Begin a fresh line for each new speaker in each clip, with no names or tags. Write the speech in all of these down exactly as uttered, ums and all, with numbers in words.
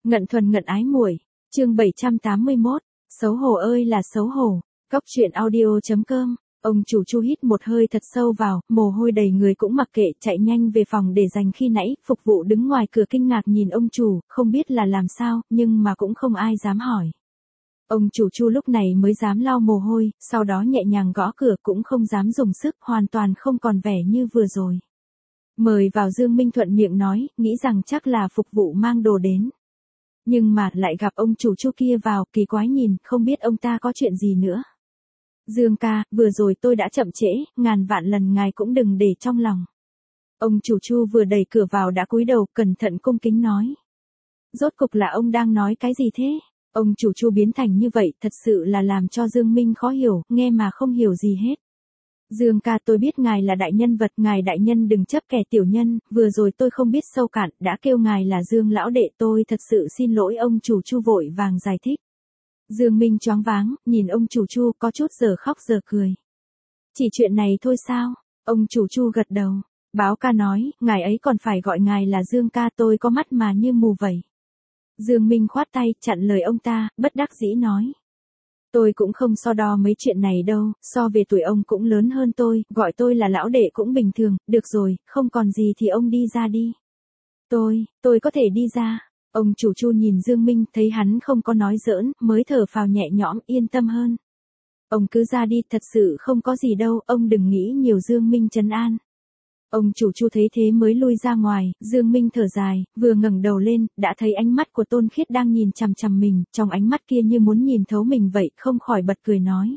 Ngận thuần ngận ái muội, chương bảy trăm tám mươi mốt, xấu hổ ơi là xấu hổ. Cóc truyện audio chấm com. Ông chủ Chu hít một hơi thật sâu vào, mồ hôi đầy người cũng mặc kệ, chạy nhanh về phòng để dành khi nãy, phục vụ đứng ngoài cửa kinh ngạc nhìn ông chủ, không biết là làm sao, nhưng mà cũng không ai dám hỏi. Ông chủ Chu lúc này mới dám lau mồ hôi, sau đó nhẹ nhàng gõ cửa cũng không dám dùng sức, hoàn toàn không còn vẻ như vừa rồi. Mời vào. Dương Minh thuận miệng nói, nghĩ rằng chắc là phục vụ mang đồ đến. Nhưng mà lại gặp ông chủ Chu kia vào, kỳ quái nhìn, không biết ông ta có chuyện gì nữa. Dương ca, vừa rồi tôi đã chậm trễ, ngàn vạn lần ngài cũng đừng để trong lòng. Ông chủ Chu vừa đẩy cửa vào đã cúi đầu, cẩn thận cung kính nói. Rốt cục là ông đang nói cái gì thế? Ông chủ Chu biến thành như vậy, thật sự là làm cho Dương Minh khó hiểu, nghe mà không hiểu gì hết. Dương ca, tôi biết ngài là đại nhân vật, ngài đại nhân đừng chấp kẻ tiểu nhân, vừa rồi tôi không biết sâu cạn, đã kêu ngài là Dương lão đệ, tôi thật sự xin lỗi. Ông chủ Chu vội vàng giải thích. Dương Minh choáng váng, nhìn ông chủ Chu có chút giờ khóc giờ cười. Chỉ chuyện này thôi sao? Ông chủ Chu gật đầu. Báo ca nói, ngài ấy còn phải gọi ngài là Dương ca, tôi có mắt mà như mù vậy. Dương Minh khoát tay, chặn lời ông ta, bất đắc dĩ nói. Tôi cũng không so đo mấy chuyện này đâu, so về tuổi ông cũng lớn hơn tôi, gọi tôi là lão đệ cũng bình thường, được rồi, không còn gì thì ông đi ra đi. Tôi, tôi có thể đi ra. Ông chủ Chu nhìn Dương Minh, thấy hắn không có nói giỡn, mới thở phào nhẹ nhõm, yên tâm hơn. Ông cứ ra đi, thật sự không có gì đâu, ông đừng nghĩ nhiều. Dương Minh trấn an. Ông chủ Chu thấy thế mới lui ra ngoài, Dương Minh thở dài, vừa ngẩng đầu lên, đã thấy ánh mắt của Tôn Khiết đang nhìn chằm chằm mình, trong ánh mắt kia như muốn nhìn thấu mình vậy, không khỏi bật cười nói.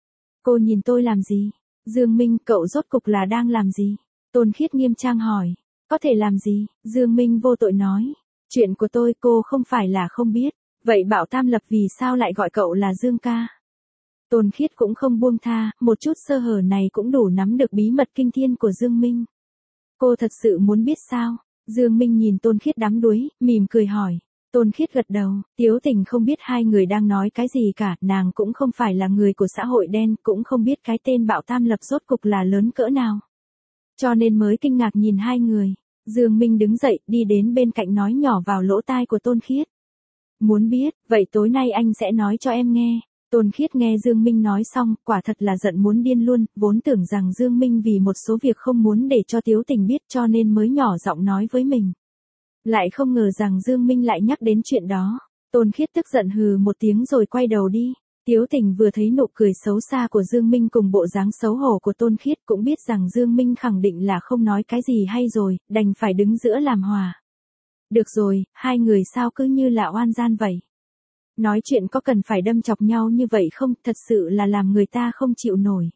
Cô nhìn tôi làm gì? Dương Minh, cậu rốt cục là đang làm gì? Tôn Khiết nghiêm trang hỏi. Có thể làm gì? Dương Minh vô tội nói. Chuyện của tôi cô không phải là không biết, vậy Bảo Tam Lập vì sao lại gọi cậu là Dương ca? Tôn Khiết cũng không buông tha, một chút sơ hở này cũng đủ nắm được bí mật kinh thiên của Dương Minh. Cô thật sự muốn biết sao? Dương Minh nhìn Tôn Khiết đắm đuối, mỉm cười hỏi. Tôn Khiết gật đầu, Tiếu Tình không biết hai người đang nói cái gì cả, nàng cũng không phải là người của xã hội đen, cũng không biết cái tên Bảo Tam Lập rốt cục là lớn cỡ nào. Cho nên mới kinh ngạc nhìn hai người. Dương Minh đứng dậy, đi đến bên cạnh nói nhỏ vào lỗ tai của Tôn Khiết. Muốn biết, vậy tối nay anh sẽ nói cho em nghe. Tôn Khiết nghe Dương Minh nói xong, quả thật là giận muốn điên luôn, vốn tưởng rằng Dương Minh vì một số việc không muốn để cho Tiếu Tình biết cho nên mới nhỏ giọng nói với mình. Lại không ngờ rằng Dương Minh lại nhắc đến chuyện đó. Tôn Khiết tức giận hừ một tiếng rồi quay đầu đi. Tiếu Tình vừa thấy nụ cười xấu xa của Dương Minh cùng bộ dáng xấu hổ của Tôn Khiết cũng biết rằng Dương Minh khẳng định là không nói cái gì hay rồi, đành phải đứng giữa làm hòa. Được rồi, hai người sao cứ như là oan gian vậy. Nói chuyện có cần phải đâm chọc nhau như vậy không, thật sự là làm người ta không chịu nổi.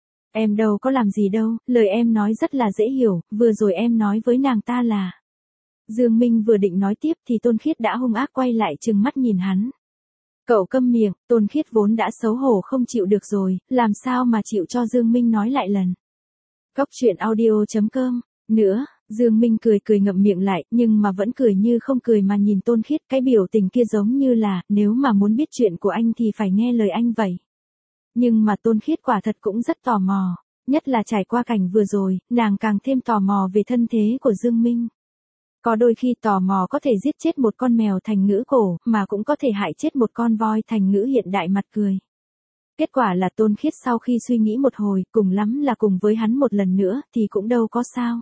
Em đâu có làm gì đâu, lời em nói rất là dễ hiểu, vừa rồi em nói với nàng ta là. Dương Minh vừa định nói tiếp thì Tôn Khiết đã hung ác quay lại trừng mắt nhìn hắn. Cậu câm miệng. Tôn Khiết vốn đã xấu hổ không chịu được rồi, làm sao mà chịu cho Dương Minh nói lại lần. Cóc truyện audio chấm com. Nữa, Dương Minh cười cười ngậm miệng lại, nhưng mà vẫn cười như không cười mà nhìn Tôn Khiết, cái biểu tình kia giống như là, nếu mà muốn biết chuyện của anh thì phải nghe lời anh vậy. Nhưng mà Tôn Khiết quả thật cũng rất tò mò, nhất là trải qua cảnh vừa rồi, nàng càng thêm tò mò về thân thế của Dương Minh. Có đôi khi tò mò có thể giết chết một con mèo thành ngữ cổ, mà cũng có thể hại chết một con voi thành ngữ hiện đại mặt cười. Kết quả là Tôn Khiết sau khi suy nghĩ một hồi, cùng lắm là cùng với hắn một lần nữa, thì cũng đâu có sao.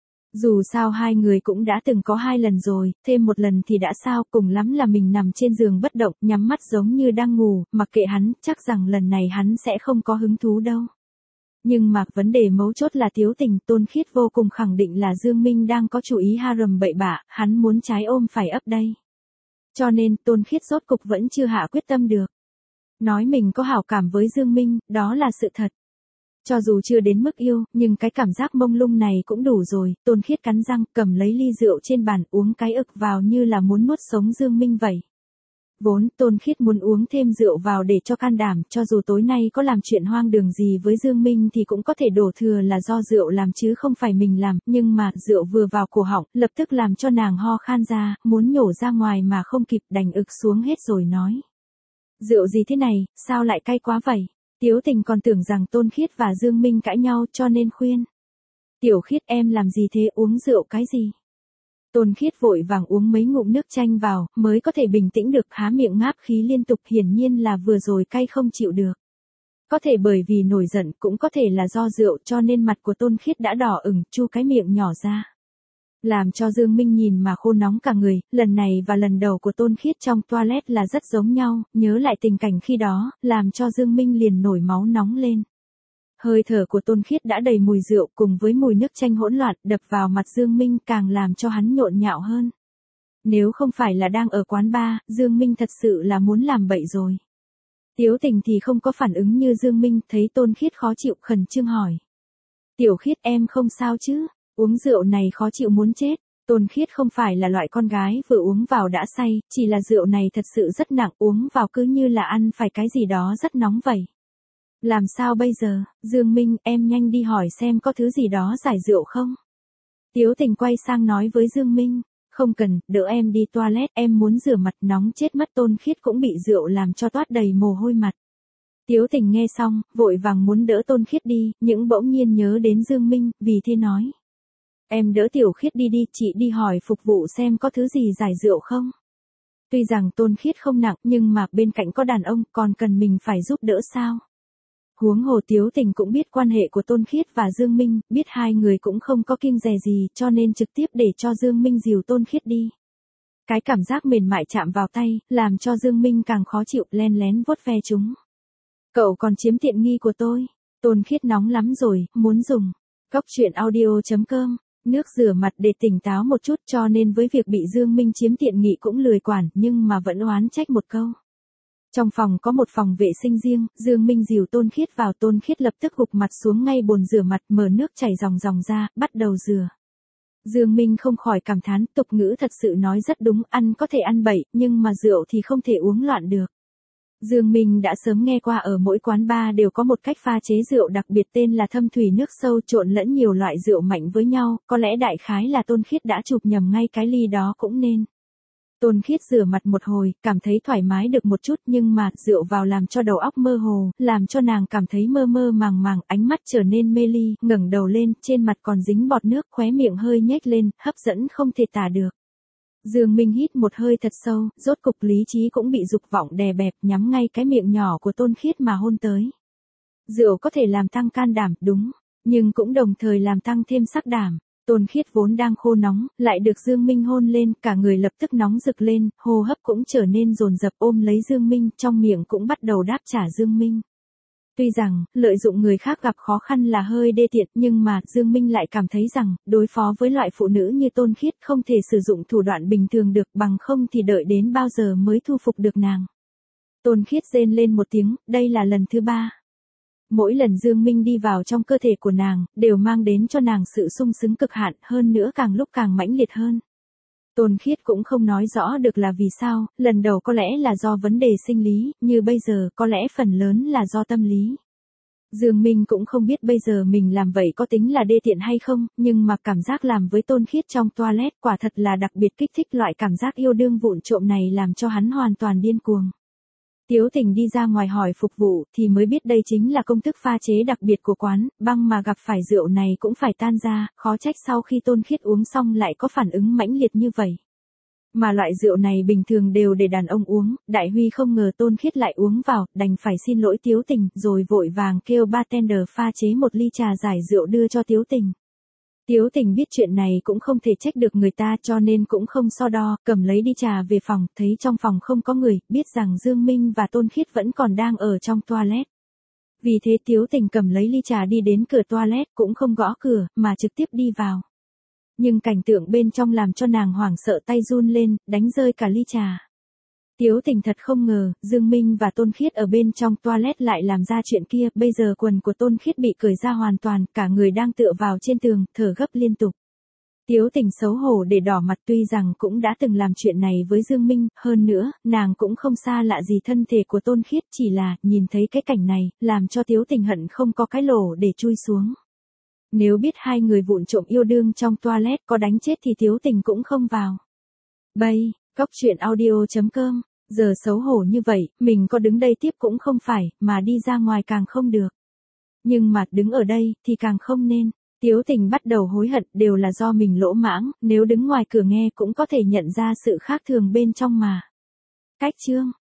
Dù sao hai người cũng đã từng có hai lần rồi, thêm một lần thì đã sao, cùng lắm là mình nằm trên giường bất động, nhắm mắt giống như đang ngủ, mặc kệ hắn, chắc rằng lần này hắn sẽ không có hứng thú đâu. Nhưng mà vấn đề mấu chốt là Tiếu Tình. Tôn Khiết vô cùng khẳng định là Dương Minh đang có chủ ý ha rầm bậy bạ, hắn muốn trái ôm phải ấp đây. Cho nên Tôn Khiết rốt cục vẫn chưa hạ quyết tâm được. Nói mình có hảo cảm với Dương Minh, đó là sự thật. Cho dù chưa đến mức yêu, nhưng cái cảm giác mông lung này cũng đủ rồi. Tôn Khiết cắn răng, cầm lấy ly rượu trên bàn, uống cái ực vào như là muốn nuốt sống Dương Minh vậy. Vốn Tôn Khiết muốn uống thêm rượu vào để cho can đảm, cho dù tối nay có làm chuyện hoang đường gì với Dương Minh thì cũng có thể đổ thừa là do rượu làm chứ không phải mình làm, nhưng mà rượu vừa vào cổ họng, lập tức làm cho nàng ho khan ra, muốn nhổ ra ngoài mà không kịp, đành ực xuống hết rồi nói. Rượu gì thế này, sao lại cay quá vậy? Tiếu Tình còn tưởng rằng Tôn Khiết và Dương Minh cãi nhau cho nên khuyên. Tiểu Khiết, em làm gì thế, uống rượu cái gì? Tôn Khiết vội vàng uống mấy ngụm nước chanh vào, mới có thể bình tĩnh được, há miệng ngáp khí liên tục, hiển nhiên là vừa rồi cay không chịu được. Có thể bởi vì nổi giận, cũng có thể là do rượu, cho nên mặt của Tôn Khiết đã đỏ ửng, chu cái miệng nhỏ ra. Làm cho Dương Minh nhìn mà khô nóng cả người, lần này và lần đầu của Tôn Khiết trong toilet là rất giống nhau, nhớ lại tình cảnh khi đó, làm cho Dương Minh liền nổi máu nóng lên. Hơi thở của Tôn Khiết đã đầy mùi rượu cùng với mùi nước chanh hỗn loạn đập vào mặt Dương Minh càng làm cho hắn nhộn nhạo hơn. Nếu không phải là đang ở quán bar, Dương Minh thật sự là muốn làm bậy rồi. Tiếu Tình thì không có phản ứng như Dương Minh, thấy Tôn Khiết khó chịu khẩn trương hỏi. Tiểu Khiết em không sao chứ, uống rượu này khó chịu muốn chết. Tôn Khiết không phải là loại con gái vừa uống vào đã say, chỉ là rượu này thật sự rất nặng, uống vào cứ như là ăn phải cái gì đó rất nóng vậy. Làm sao bây giờ, Dương Minh, em nhanh đi hỏi xem có thứ gì đó giải rượu không? Tiếu Tình quay sang nói với Dương Minh, không cần, đỡ em đi toilet, em muốn rửa mặt nóng chết mất. Tôn Khiết cũng bị rượu làm cho toát đầy mồ hôi mặt. Tiếu Tình nghe xong, vội vàng muốn đỡ Tôn Khiết đi, nhưng bỗng nhiên nhớ đến Dương Minh, vì thế nói. Em đỡ Tiểu Khiết đi đi, chị đi hỏi phục vụ xem có thứ gì giải rượu không? Tuy rằng Tôn Khiết không nặng, nhưng mà bên cạnh có đàn ông, còn cần mình phải giúp đỡ sao? Huống hồ Tiếu Tình cũng biết quan hệ của Tôn Khiết và Dương Minh, biết hai người cũng không có kiêng dè gì, cho nên trực tiếp để cho Dương Minh dìu Tôn Khiết đi. Cái cảm giác mềm mại chạm vào tay, làm cho Dương Minh càng khó chịu, len lén vuốt ve chúng. Cậu còn chiếm tiện nghi của tôi. Tôn Khiết nóng lắm rồi, muốn dùng. Cóc truyện audio chấm com, nước rửa mặt để tỉnh táo một chút, cho nên với việc bị Dương Minh chiếm tiện nghi cũng lười quản, nhưng mà vẫn oán trách một câu. Trong phòng có một phòng vệ sinh riêng, Dương Minh dìu Tôn Khiết vào. Tôn Khiết lập tức gục mặt xuống ngay bồn rửa mặt, mở nước chảy ròng ròng ra, bắt đầu rửa. Dương Minh không khỏi cảm thán, tục ngữ thật sự nói rất đúng, ăn có thể ăn bậy, nhưng mà rượu thì không thể uống loạn được. Dương Minh đã sớm nghe qua ở mỗi quán bar đều có một cách pha chế rượu đặc biệt tên là thâm thủy nước sâu, trộn lẫn nhiều loại rượu mạnh với nhau, có lẽ đại khái là Tôn Khiết đã chụp nhầm ngay cái ly đó cũng nên. Tôn Khiết rửa mặt một hồi, cảm thấy thoải mái được một chút, nhưng mà rượu vào làm cho đầu óc mơ hồ, làm cho nàng cảm thấy mơ mơ màng màng, ánh mắt trở nên mê ly, ngẩng đầu lên, trên mặt còn dính bọt nước, khóe miệng hơi nhếch lên, hấp dẫn không thể tả được. Dương Minh hít một hơi thật sâu, rốt cục lý trí cũng bị dục vọng đè bẹp, nhắm ngay cái miệng nhỏ của Tôn Khiết mà hôn tới. Rượu có thể làm tăng can đảm, đúng, nhưng cũng đồng thời làm tăng thêm sắc đảm. Tôn Khiết vốn đang khô nóng, lại được Dương Minh hôn lên, cả người lập tức nóng rực lên, hô hấp cũng trở nên dồn dập, ôm lấy Dương Minh, trong miệng cũng bắt đầu đáp trả Dương Minh. Tuy rằng, lợi dụng người khác gặp khó khăn là hơi đê tiện, nhưng mà, Dương Minh lại cảm thấy rằng, đối phó với loại phụ nữ như Tôn Khiết không thể sử dụng thủ đoạn bình thường được, bằng không thì đợi đến bao giờ mới thu phục được nàng. Tôn Khiết rên lên một tiếng, đây là lần thứ ba. Mỗi lần Dương Minh đi vào trong cơ thể của nàng, đều mang đến cho nàng sự sung sướng cực hạn, hơn nữa càng lúc càng mãnh liệt hơn. Tôn Khiết cũng không nói rõ được là vì sao, lần đầu có lẽ là do vấn đề sinh lý, như bây giờ có lẽ phần lớn là do tâm lý. Dương Minh cũng không biết bây giờ mình làm vậy có tính là đê tiện hay không, nhưng mà cảm giác làm với Tôn Khiết trong toilet quả thật là đặc biệt kích thích, loại cảm giác yêu đương vụng trộm này làm cho hắn hoàn toàn điên cuồng. Tiếu Tình đi ra ngoài hỏi phục vụ, thì mới biết đây chính là công thức pha chế đặc biệt của quán, băng mà gặp phải rượu này cũng phải tan ra, khó trách sau khi Tôn Khiết uống xong lại có phản ứng mãnh liệt như vậy. Mà loại rượu này bình thường đều để đàn ông uống, Đại Huy không ngờ Tôn Khiết lại uống vào, đành phải xin lỗi Tiếu Tình, rồi vội vàng kêu bartender pha chế một ly trà giải rượu đưa cho Tiếu Tình. Tiếu Tình biết chuyện này cũng không thể trách được người ta, cho nên cũng không so đo, cầm lấy đi trà về phòng, thấy trong phòng không có người, biết rằng Dương Minh và Tôn Khiết vẫn còn đang ở trong toilet. Vì thế Tiếu Tình cầm lấy ly trà đi đến cửa toilet, cũng không gõ cửa, mà trực tiếp đi vào. Nhưng cảnh tượng bên trong làm cho nàng hoảng sợ, tay run lên, đánh rơi cả ly trà. Tiếu Tình thật không ngờ, Dương Minh và Tôn Khiết ở bên trong toilet lại làm ra chuyện kia, bây giờ quần của Tôn Khiết bị cởi ra hoàn toàn, cả người đang tựa vào trên tường, thở gấp liên tục. Tiếu Tình xấu hổ để đỏ mặt, tuy rằng cũng đã từng làm chuyện này với Dương Minh, hơn nữa, nàng cũng không xa lạ gì thân thể của Tôn Khiết, chỉ là, nhìn thấy cái cảnh này, làm cho Tiếu Tình hận không có cái lỗ để chui xuống. Nếu biết hai người vụng trộm yêu đương trong toilet có đánh chết thì Tiếu Tình cũng không vào. Bay, cóc truyện audio chấm com, giờ xấu hổ như vậy, mình có đứng đây tiếp cũng không phải, mà đi ra ngoài càng không được. Nhưng mà đứng ở đây thì càng không nên. Tiếu Tình bắt đầu hối hận, đều là do mình lỗ mãng, nếu đứng ngoài cửa nghe cũng có thể nhận ra sự khác thường bên trong mà. Cách chương